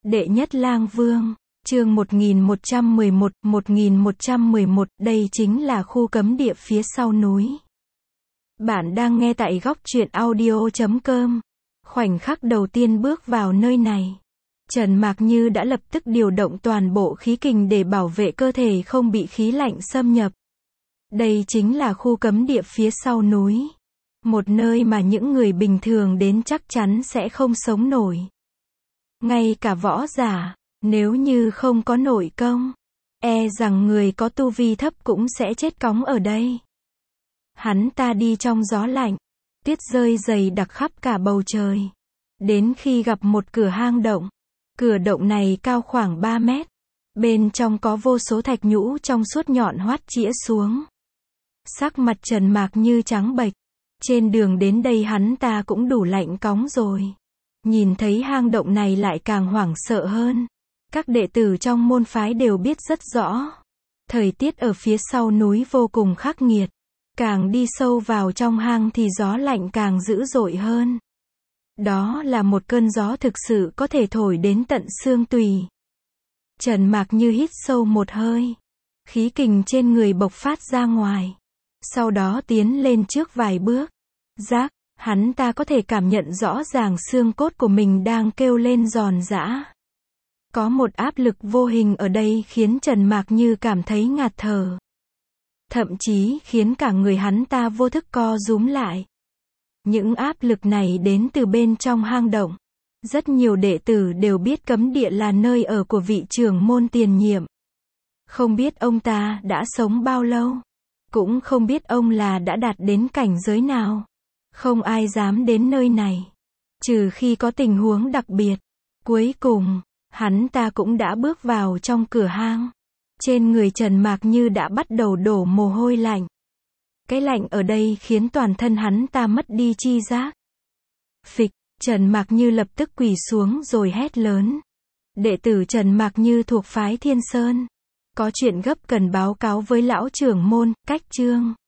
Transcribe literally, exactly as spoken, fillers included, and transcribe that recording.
Đệ nhất lang vương, chương một nghìn một trăm mười một, một nghìn một trăm mười một, đây chính là khu cấm địa phía sau núi. Bạn đang nghe tại góc truyện audio chấm com. Khoảnh khắc đầu tiên bước vào nơi này, Trần Mạc Như đã lập tức điều động toàn bộ khí kình để bảo vệ cơ thể không bị khí lạnh xâm nhập. Đây chính là khu cấm địa phía sau núi. Một nơi mà những người bình thường đến chắc chắn sẽ không sống nổi. Ngay cả võ giả, nếu như không có nội công, e rằng người có tu vi thấp cũng sẽ chết cóng ở đây. Hắn ta đi trong gió lạnh, tuyết rơi dày đặc khắp cả bầu trời. Đến khi gặp một cửa hang động. Cửa động này cao khoảng ba mét. Bên trong có vô số thạch nhũ trong suốt nhọn hoắt chĩa xuống. Sắc mặt Trần Mạc Như trắng bệch. Trên đường đến đây hắn ta cũng đủ lạnh cóng rồi. Nhìn thấy hang động này lại càng hoảng sợ hơn. Các đệ tử trong môn phái đều biết rất rõ. Thời tiết ở phía sau núi vô cùng khắc nghiệt. Càng đi sâu vào trong hang thì gió lạnh càng dữ dội hơn. Đó là một cơn gió thực sự có thể thổi đến tận xương tủy. Trần Mạc Như hít sâu một hơi. Khí kình trên người bộc phát ra ngoài. Sau đó tiến lên trước vài bước. Rác, hắn ta có thể cảm nhận rõ ràng xương cốt của mình đang kêu lên giòn giã. Có một áp lực vô hình ở đây khiến Trần Mạc Như cảm thấy ngạt thở. Thậm chí khiến cả người hắn ta vô thức co rúm lại. Những áp lực này đến từ bên trong hang động. Rất nhiều đệ tử đều biết cấm địa là nơi ở của vị trưởng môn tiền nhiệm. Không biết ông ta đã sống bao lâu. Cũng không biết ông là đã đạt đến cảnh giới nào. Không ai dám đến nơi này. Trừ khi có tình huống đặc biệt. Cuối cùng, hắn ta cũng đã bước vào trong cửa hang. Trên người Trần Mạc Như đã bắt đầu đổ mồ hôi lạnh. Cái lạnh ở đây khiến toàn thân hắn ta mất đi chi giác. Phịch, Trần Mạc Như lập tức quỳ xuống rồi hét lớn. Đệ tử Trần Mạc Như thuộc phái Thiên Sơn. Có chuyện gấp cần báo cáo với lão trưởng môn, cách chương.